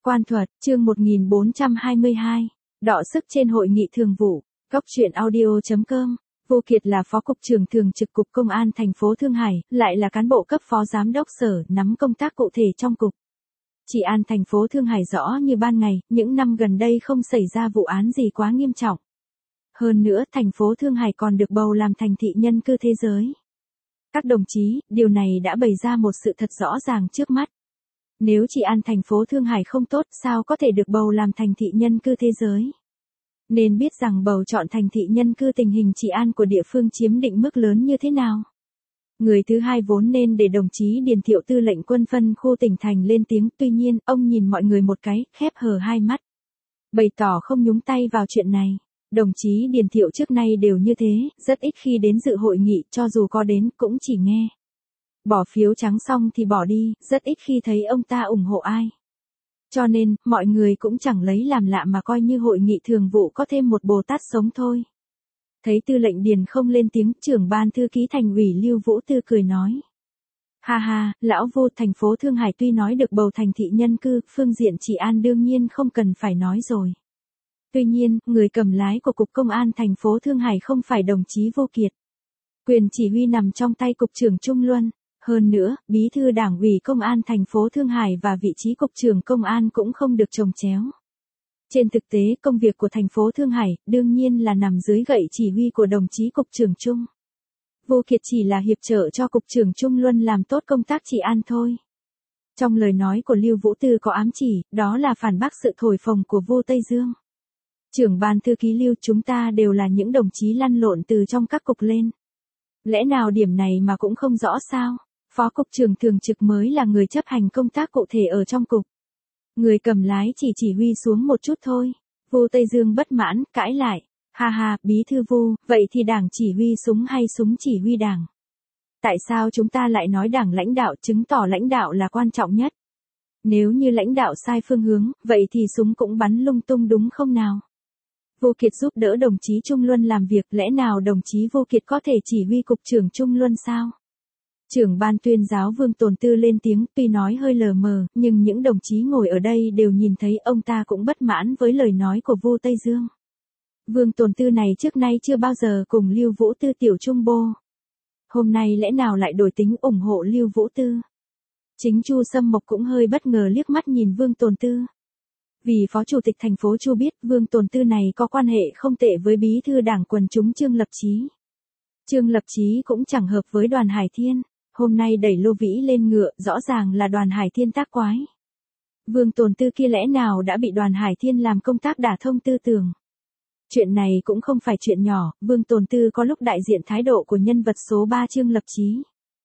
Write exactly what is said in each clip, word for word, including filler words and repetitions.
Quan thuật, chương một nghìn bốn trăm hai mươi hai. Đọ sức trên hội nghị thường vụ. Góc truyện audio chấm com. Vô Kiệt là Phó Cục trưởng Thường trực Cục Công an thành phố Thương Hải, lại là cán bộ cấp Phó Giám đốc Sở, nắm công tác cụ thể trong cục. Trị an thành phố Thương Hải rõ như ban ngày, những năm gần đây không xảy ra vụ án gì quá nghiêm trọng. Hơn nữa, thành phố Thương Hải còn được bầu làm thành thị nhân cư thế giới. Các đồng chí, điều này đã bày ra một sự thật rõ ràng trước mắt. Nếu trị an thành phố Thương Hải không tốt, sao có thể được bầu làm thành thị nhân cư thế giới? Nên biết rằng bầu chọn thành thị nhân cư tình hình trị an của địa phương chiếm định mức lớn như thế nào. Người thứ hai vốn nên để đồng chí Điền Thiệu Tư lệnh quân phân khu tỉnh thành lên tiếng, tuy nhiên, ông nhìn mọi người một cái, khép hờ hai mắt. Bày tỏ không nhúng tay vào chuyện này. Đồng chí Điền Thiệu trước nay đều như thế, rất ít khi đến dự hội nghị, cho dù có đến, cũng chỉ nghe. Bỏ phiếu trắng xong thì bỏ đi, rất ít khi thấy ông ta ủng hộ ai. Cho nên, mọi người cũng chẳng lấy làm lạ mà coi như hội nghị thường vụ có thêm một Bồ Tát sống thôi. Thấy Tư lệnh Điền không lên tiếng, trưởng ban thư ký thành ủy Lưu Vũ Tư cười nói. Ha ha, lão Vô, thành phố Thương Hải tuy nói được bầu thành thị nhân cư, phương diện trị an đương nhiên không cần phải nói rồi. Tuy nhiên, người cầm lái của Cục Công an thành phố Thương Hải không phải đồng chí Vô Kiệt. Quyền chỉ huy nằm trong tay Cục trưởng Trung Luân. Hơn nữa, Bí thư Đảng ủy Công an thành phố Thương Hải và vị trí Cục trưởng Công an cũng không được chồng chéo. Trên thực tế, công việc của thành phố Thương Hải, đương nhiên là nằm dưới gậy chỉ huy của đồng chí Cục trưởng Trung. Vô Kiệt chỉ là hiệp trợ cho Cục trưởng Trung Luân làm tốt công tác trị an thôi. Trong lời nói của Lưu Vũ Tư có ám chỉ, đó là phản bác sự thổi phồng của Vô Tây Dương. Trưởng ban thư ký Lưu, chúng ta đều là những đồng chí lăn lộn từ trong các cục lên. Lẽ nào điểm này mà cũng không rõ sao? Phó Cục trưởng Thường trực mới là người chấp hành công tác cụ thể ở trong cục. Người cầm lái chỉ chỉ huy xuống một chút thôi. Vô Tây Dương bất mãn, cãi lại. Ha ha, Bí thư Vô, vậy thì đảng chỉ huy súng hay súng chỉ huy đảng? Tại sao chúng ta lại nói đảng lãnh đạo, chứng tỏ lãnh đạo là quan trọng nhất? Nếu như lãnh đạo sai phương hướng, vậy thì súng cũng bắn lung tung đúng không nào? Vô Kiệt giúp đỡ đồng chí Trung Luân làm việc, lẽ nào đồng chí Vô Kiệt có thể chỉ huy Cục trưởng Trung Luân sao? Trưởng ban tuyên giáo Vương Tồn Tư lên tiếng, tuy nói hơi lờ mờ, nhưng những đồng chí ngồi ở đây đều nhìn thấy ông ta cũng bất mãn với lời nói của Vô Tây Dương. Vương Tồn Tư này trước nay chưa bao giờ cùng Lưu Vũ Tư tiểu trung bô. Hôm nay lẽ nào lại đổi tính ủng hộ Lưu Vũ Tư? Chính Chu Sâm Mộc cũng hơi bất ngờ liếc mắt nhìn Vương Tồn Tư. Vì Phó Chủ tịch thành phố Chu biết Vương Tồn Tư này có quan hệ không tệ với Bí thư Đảng quần chúng Trương Lập Chí. Trương Lập Chí cũng chẳng hợp với Đoàn Hải Thiên. Hôm nay đẩy Lô Vĩ lên ngựa, rõ ràng là Đoàn Hải Thiên tác quái. Vương Tồn Tư kia lẽ nào đã bị Đoàn Hải Thiên làm công tác đả thông tư tưởng. Chuyện này cũng không phải chuyện nhỏ, Vương Tồn Tư có lúc đại diện thái độ của nhân vật số ba Trương Lập Chí.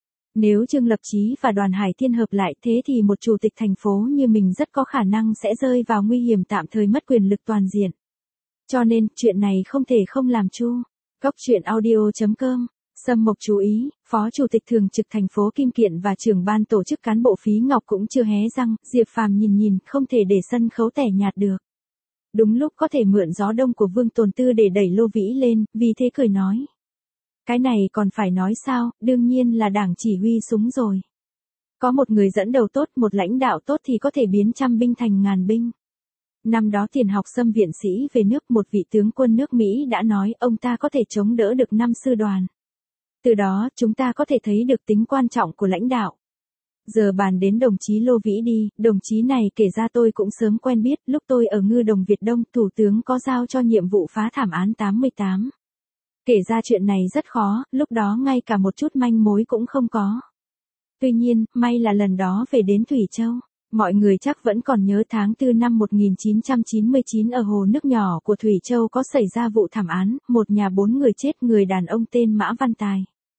Nếu Trương Lập Chí và Đoàn Hải Thiên hợp lại thế thì một chủ tịch thành phố như mình rất có khả năng sẽ rơi vào nguy hiểm tạm thời mất quyền lực toàn diện. Cho nên, chuyện này không thể không làm chu. Góc truyện audio chấm com. Sâm Mộc chú ý, Phó Chủ tịch Thường trực thành phố Kim Kiện và trưởng ban tổ chức cán bộ Phí Ngọc cũng chưa hé răng, Diệp Phàm nhìn nhìn, không thể để sân khấu tẻ nhạt được. Đúng lúc có thể mượn gió đông của Vương Tồn Tư để đẩy Lô Vĩ lên, vì thế cười nói. Cái này còn phải nói sao, đương nhiên là đảng chỉ huy súng rồi. Có một người dẫn đầu tốt, một lãnh đạo tốt thì có thể biến trăm binh thành ngàn binh. Năm đó Tiền Học Sâm viện sĩ về nước, một vị tướng quân nước Mỹ đã nói ông ta có thể chống đỡ được năm sư đoàn. Từ đó, chúng ta có thể thấy được tính quan trọng của lãnh đạo. Giờ bàn đến đồng chí Lô Vĩ đi, đồng chí này kể ra tôi cũng sớm quen biết, lúc tôi ở Ngư Đồng Việt Đông, Thủ tướng có giao cho nhiệm vụ phá thảm án tám mươi tám. Kể ra chuyện này rất khó, lúc đó ngay cả một chút manh mối cũng không có. Tuy nhiên, may là lần đó về đến Thủy Châu. Mọi người chắc vẫn còn nhớ tháng tư năm một nghìn chín trăm chín mươi chín ở hồ nước nhỏ của Thủy Châu có xảy ra vụ thảm án, một nhà bốn người chết, người đàn ông tên Mã Văn Tài.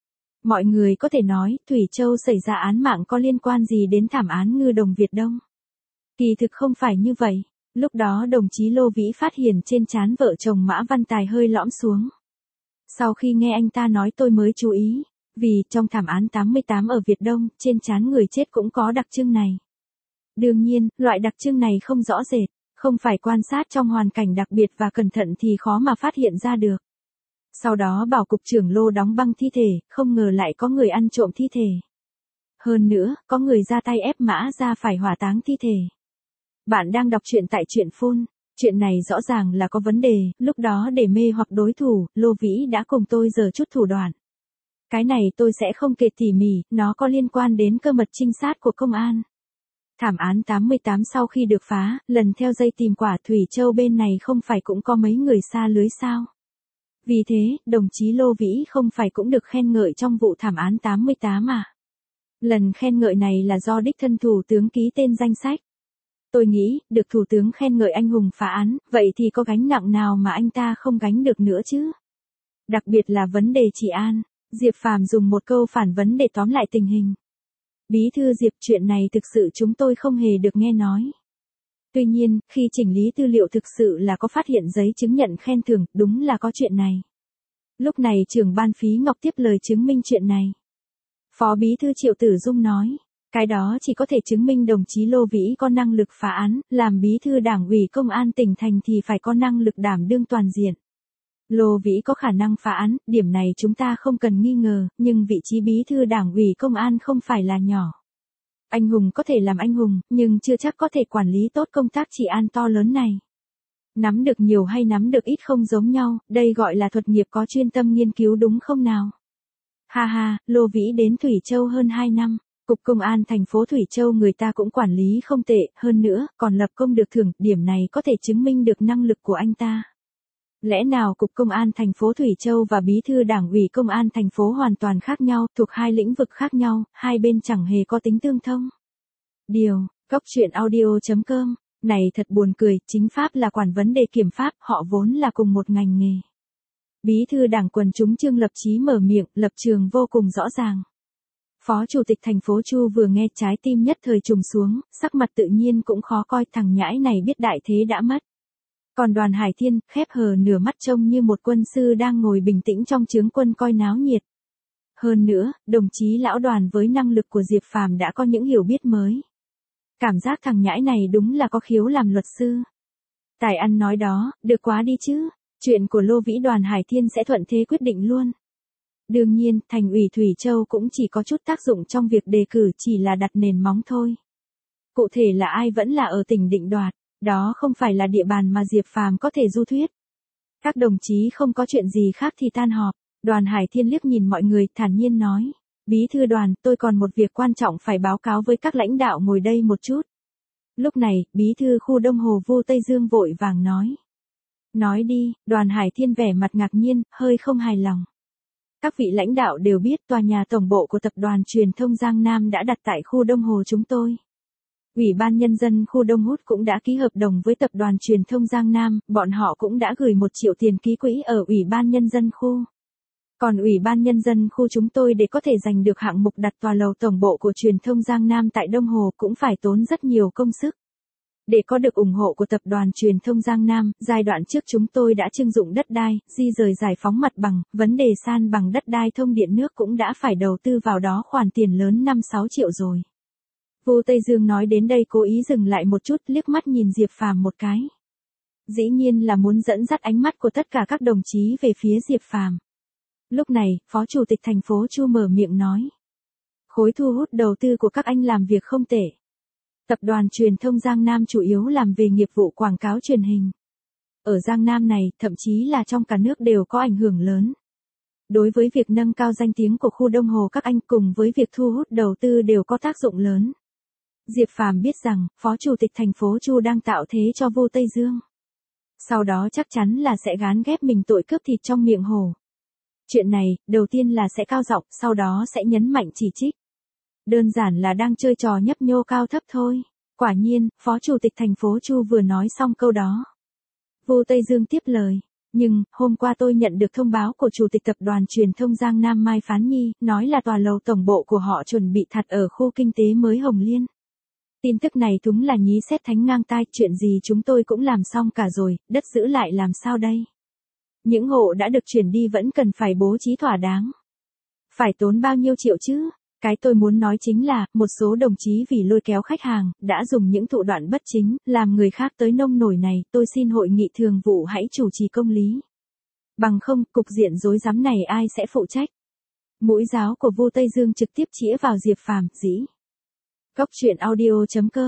Mọi người có thể nói, Thủy Châu xảy ra án mạng có liên quan gì đến thảm án Ngư Đồng Việt Đông? Kỳ thực không phải như vậy. Lúc đó đồng chí Lô Vĩ phát hiện trên trán vợ chồng Mã Văn Tài hơi lõm xuống. Sau khi nghe anh ta nói tôi mới chú ý, vì trong thảm án tám mươi tám ở Việt Đông, trên trán người chết cũng có đặc trưng này. Đương nhiên, loại đặc trưng này không rõ rệt, không phải quan sát trong hoàn cảnh đặc biệt và cẩn thận thì khó mà phát hiện ra được. Sau đó bảo cục trưởng Lô đóng băng thi thể, không ngờ lại có người ăn trộm thi thể. Hơn nữa, có người ra tay ép Mã ra phải hỏa táng thi thể. Bạn đang đọc truyện tại truyện phun. Chuyện này rõ ràng là có vấn đề, lúc đó để mê hoặc đối thủ, Lô Vĩ đã cùng tôi giở chút thủ đoạn. Cái này tôi sẽ không kể tỉ mỉ, nó có liên quan đến cơ mật trinh sát của công an. Thảm án tám mươi tám sau khi được phá, lần theo dây tìm quả Thủy Châu bên này không phải cũng có mấy người xa lưới sao. Vì thế, đồng chí Lô Vĩ không phải cũng được khen ngợi trong vụ thảm án tám mươi tám à. Lần khen ngợi này là do đích thân thủ tướng ký tên danh sách. Tôi nghĩ, được thủ tướng khen ngợi anh hùng phá án, vậy thì có gánh nặng nào mà anh ta không gánh được nữa chứ? Đặc biệt là vấn đề trị an, Diệp Phàm dùng một câu phản vấn để tóm lại tình hình. Bí thư Diệp, chuyện này thực sự chúng tôi không hề được nghe nói. Tuy nhiên, khi chỉnh lý tư liệu thực sự là có phát hiện giấy chứng nhận khen thưởng, đúng là có chuyện này. Lúc này trưởng ban Phí Ngọc tiếp lời chứng minh chuyện này. Phó bí thư Triệu Tử Dung nói, cái đó chỉ có thể chứng minh đồng chí Lô Vĩ có năng lực phá án, làm bí thư đảng ủy công an tỉnh thành thì phải có năng lực đảm đương toàn diện. Lô Vĩ có khả năng phá án, điểm này chúng ta không cần nghi ngờ, nhưng vị trí bí thư đảng ủy công an không phải là nhỏ. Anh hùng có thể làm anh hùng, nhưng chưa chắc có thể quản lý tốt công tác trị an to lớn này. Nắm được nhiều hay nắm được ít không giống nhau, đây gọi là thuật nghiệp có chuyên tâm nghiên cứu đúng không nào? Ha ha, Lô Vĩ đến Thủy Châu hơn hai năm, Cục Công an thành phố Thủy Châu người ta cũng quản lý không tệ, hơn nữa, còn lập công được thưởng, điểm này có thể chứng minh được năng lực của anh ta. Lẽ nào Cục Công an thành phố Thủy Châu và Bí thư Đảng ủy Công an thành phố hoàn toàn khác nhau, thuộc hai lĩnh vực khác nhau, hai bên chẳng hề có tính tương thông? Điều, góc truyện audio chấm com, này thật buồn cười, chính pháp là quản vấn đề kiểm pháp, họ vốn là cùng một ngành nghề. Bí thư Đảng quần chúng Trương Lập Chí mở miệng, lập trường vô cùng rõ ràng. Phó Chủ tịch thành phố Chu vừa nghe trái tim nhất thời trùng xuống, sắc mặt tự nhiên cũng khó coi, thằng nhãi này biết đại thế đã mất. Còn Đoàn Hải Thiên, khép hờ nửa mắt trông như một quân sư đang ngồi bình tĩnh trong trướng quân coi náo nhiệt. Hơn nữa, đồng chí lão Đoàn với năng lực của Diệp Phàm đã có những hiểu biết mới. Cảm giác thằng nhãi này đúng là có khiếu làm luật sư. Tài ăn nói đó, được quá đi chứ, chuyện của Lô Vĩ Đoàn Hải Thiên sẽ thuận thế quyết định luôn. Đương nhiên, thành ủy Thủy Châu cũng chỉ có chút tác dụng trong việc đề cử, chỉ là đặt nền móng thôi. Cụ thể là ai vẫn là ở tỉnh định đoạt, đó không phải là địa bàn mà Diệp Phàm có thể du thuyết. Các đồng chí không có chuyện gì khác thì tan họp. Đoàn Hải Thiên liếc nhìn mọi người, thản nhiên nói, Bí thư Đoàn, tôi còn một việc quan trọng phải báo cáo với các lãnh đạo ngồi đây một chút. Lúc này, Bí thư khu Đông Hồ Vu Tây Dương vội vàng nói. Nói đi, Đoàn Hải Thiên vẻ mặt ngạc nhiên, hơi không hài lòng. Các vị lãnh đạo đều biết tòa nhà tổng bộ của tập đoàn truyền thông Giang Nam đã đặt tại khu Đông Hồ chúng tôi. Ủy ban Nhân dân khu Đông Hút cũng đã ký hợp đồng với tập đoàn truyền thông Giang Nam, bọn họ cũng đã gửi một triệu tiền ký quỹ ở Ủy ban Nhân dân khu. Còn Ủy ban Nhân dân khu chúng tôi để có thể giành được hạng mục đặt tòa lầu tổng bộ của truyền thông Giang Nam tại Đông Hồ cũng phải tốn rất nhiều công sức. Để có được ủng hộ của tập đoàn truyền thông Giang Nam, giai đoạn trước chúng tôi đã trưng dụng đất đai, di rời giải phóng mặt bằng, vấn đề san bằng đất đai thông điện nước cũng đã phải đầu tư vào đó khoản tiền lớn năm sáu triệu rồi. Vu Tây Dương nói đến đây cố ý dừng lại một chút, liếc mắt nhìn Diệp Phàm một cái. Dĩ nhiên là muốn dẫn dắt ánh mắt của tất cả các đồng chí về phía Diệp Phàm. Lúc này, Phó Chủ tịch thành phố Chu mở miệng nói. Khối thu hút đầu tư của các anh làm việc không tệ. Tập đoàn truyền thông Giang Nam chủ yếu làm về nghiệp vụ quảng cáo truyền hình. Ở Giang Nam này, thậm chí là trong cả nước đều có ảnh hưởng lớn. Đối với việc nâng cao danh tiếng của khu Đông Hồ các anh cùng với việc thu hút đầu tư đều có tác dụng lớn. Diệp Phàm biết rằng, Phó Chủ tịch thành phố Chu đang tạo thế cho Vu Tây Dương. Sau đó chắc chắn là sẽ gán ghép mình tội cướp thịt trong miệng hổ. Chuyện này, đầu tiên là sẽ cao giọng, sau đó sẽ nhấn mạnh chỉ trích. Đơn giản là đang chơi trò nhấp nhô cao thấp thôi. Quả nhiên, Phó Chủ tịch thành phố Chu vừa nói xong câu đó. Vu Tây Dương tiếp lời. Nhưng, hôm qua tôi nhận được thông báo của Chủ tịch Tập đoàn Truyền thông Giang Nam Mai Phán Nhi, nói là tòa lầu tổng bộ của họ chuẩn bị thật ở khu kinh tế mới Hồng Liên. Tin tức này đúng là nhí xét thánh ngang tai, chuyện gì chúng tôi cũng làm xong cả rồi, đất giữ lại làm sao đây? Những hộ đã được chuyển đi vẫn cần phải bố trí thỏa đáng. Phải tốn bao nhiêu triệu chứ? Cái tôi muốn nói chính là, một số đồng chí vì lôi kéo khách hàng, đã dùng những thủ đoạn bất chính, làm người khác tới nông nổi này, tôi xin hội nghị thường vụ hãy chủ trì công lý. Bằng không, cục diện rối rắm này ai sẽ phụ trách? Mũi giáo của Vu Tây Dương trực tiếp chĩa vào Diệp Phàm, dĩ. Góc truyện audio chấm com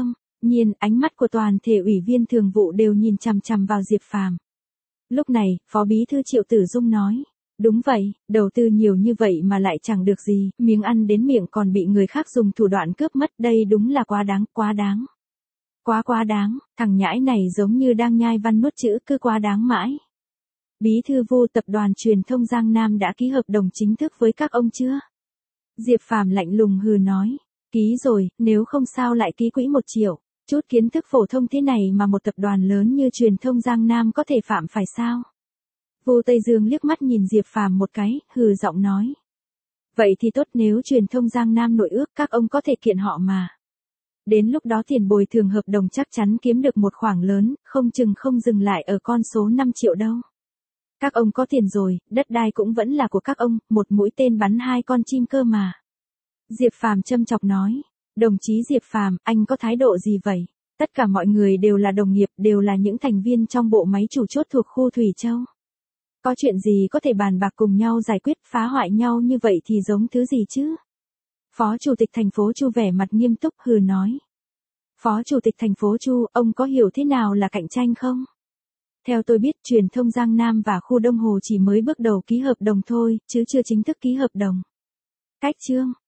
nhiên, ánh mắt của toàn thể ủy viên thường vụ đều nhìn chằm chằm vào Diệp Phàm. Lúc này, Phó Bí thư Triệu Tử Dung nói. Đúng vậy, đầu tư nhiều như vậy mà lại chẳng được gì, miếng ăn đến miệng còn bị người khác dùng thủ đoạn cướp mất, đây đúng là quá đáng, quá đáng. Quá quá đáng, thằng nhãi này giống như đang nhai văn nuốt chữ, cứ quá đáng mãi. Bí thư Vu tập đoàn truyền thông Giang Nam đã ký hợp đồng chính thức với các ông chưa? Diệp Phàm lạnh lùng hừ nói. Ký rồi, nếu không sao lại ký quỹ một triệu. Chút kiến thức phổ thông thế này mà một tập đoàn lớn như truyền thông Giang Nam có thể phạm phải sao? Vu Tây Dương liếc mắt nhìn Diệp Phàm một cái, hừ giọng nói. Vậy thì tốt, nếu truyền thông Giang Nam nội ước các ông có thể kiện họ mà. Đến lúc đó tiền bồi thường hợp đồng chắc chắn kiếm được một khoản lớn, không chừng không dừng lại ở con số năm triệu đâu. Các ông có tiền rồi, đất đai cũng vẫn là của các ông, một mũi tên bắn hai con chim cơ mà. Diệp Phàm châm chọc nói. Đồng chí Diệp Phàm, anh có thái độ gì vậy? Tất cả mọi người đều là đồng nghiệp, đều là những thành viên trong bộ máy chủ chốt thuộc khu Thủy Châu. Có chuyện gì có thể bàn bạc cùng nhau giải quyết, phá hoại nhau như vậy thì giống thứ gì chứ? Phó Chủ tịch thành phố Chu vẻ mặt nghiêm túc hừ nói. Phó Chủ tịch thành phố Chu, ông có hiểu thế nào là cạnh tranh không? Theo tôi biết, truyền thông Giang Nam và khu Đông Hồ chỉ mới bước đầu ký hợp đồng thôi, chứ chưa chính thức ký hợp đồng. Cách chương